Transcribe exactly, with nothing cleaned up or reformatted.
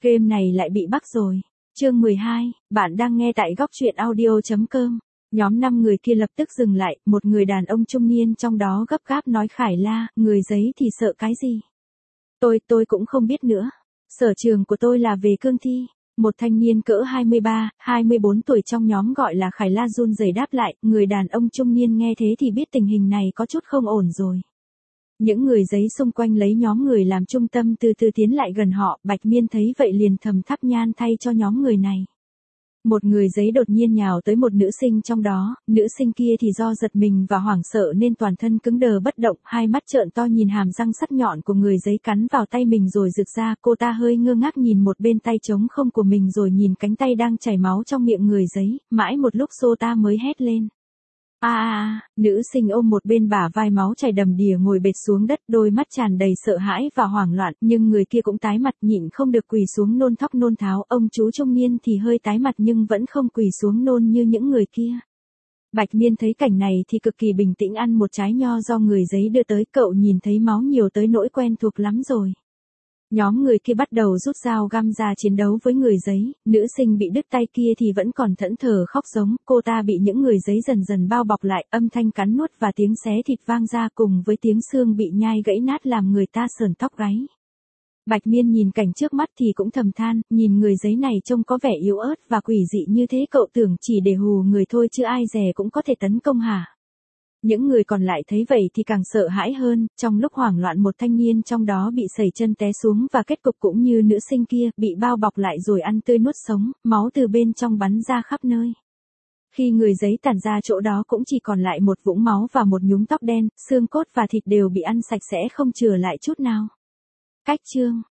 Game này lại bị bắt rồi. Chương mười hai, bạn đang nghe tại góc truyện audio chấm com. Nhóm năm người kia lập tức dừng lại, một người đàn ông trung niên trong đó gấp gáp nói Khải La, người giấy thì sợ cái gì? Tôi, tôi cũng không biết nữa. Sở trường của tôi là về cương thi. Một thanh niên cỡ hai mươi ba, hai mươi bốn tuổi trong nhóm gọi là Khải La run rẩy đáp lại, người đàn ông trung niên nghe thế thì biết tình hình này có chút không ổn rồi. Những người giấy xung quanh lấy nhóm người làm trung tâm từ từ tiến lại gần họ, Bạch Miên thấy vậy liền thầm thắp nhang thay cho nhóm người này. Một người giấy đột nhiên nhào tới một nữ sinh trong đó, nữ sinh kia thì do giật mình và hoảng sợ nên toàn thân cứng đờ bất động, hai mắt trợn to nhìn hàm răng sắc nhọn của người giấy cắn vào tay mình rồi rực ra, cô ta hơi ngơ ngác nhìn một bên tay trống không của mình rồi nhìn cánh tay đang chảy máu trong miệng người giấy, mãi một lúc cô ta mới hét lên. A a a, nữ sinh ôm một bên bả vai máu chảy đầm đìa ngồi bệt xuống đất, đôi mắt tràn đầy sợ hãi và hoảng loạn, nhưng người kia cũng tái mặt nhịn không được quỳ xuống nôn thóc nôn tháo, ông chú trung niên thì hơi tái mặt nhưng vẫn không quỳ xuống nôn như những người kia. Bạch Miên thấy cảnh này thì cực kỳ bình tĩnh ăn một trái nho do người giấy đưa tới, cậu nhìn thấy máu nhiều tới nỗi quen thuộc lắm rồi. Nhóm người kia bắt đầu rút dao găm ra chiến đấu với người giấy, nữ sinh bị đứt tay kia thì vẫn còn thẫn thờ khóc giống, cô ta bị những người giấy dần dần bao bọc lại, âm thanh cắn nuốt và tiếng xé thịt vang ra cùng với tiếng xương bị nhai gãy nát làm người ta sởn tóc gáy. Bạch Miên nhìn cảnh trước mắt thì cũng thầm than, nhìn người giấy này trông có vẻ yếu ớt và quỷ dị như thế, cậu tưởng chỉ để hù người thôi chứ ai dè cũng có thể tấn công hả? Những người còn lại thấy vậy thì càng sợ hãi hơn, trong lúc hoảng loạn một thanh niên trong đó bị sẩy chân té xuống và kết cục cũng như nữ sinh kia, bị bao bọc lại rồi ăn tươi nuốt sống, máu từ bên trong bắn ra khắp nơi. Khi người giấy tản ra chỗ đó cũng chỉ còn lại một vũng máu và một nhúm tóc đen, xương cốt và thịt đều bị ăn sạch sẽ không chừa lại chút nào. Cách chương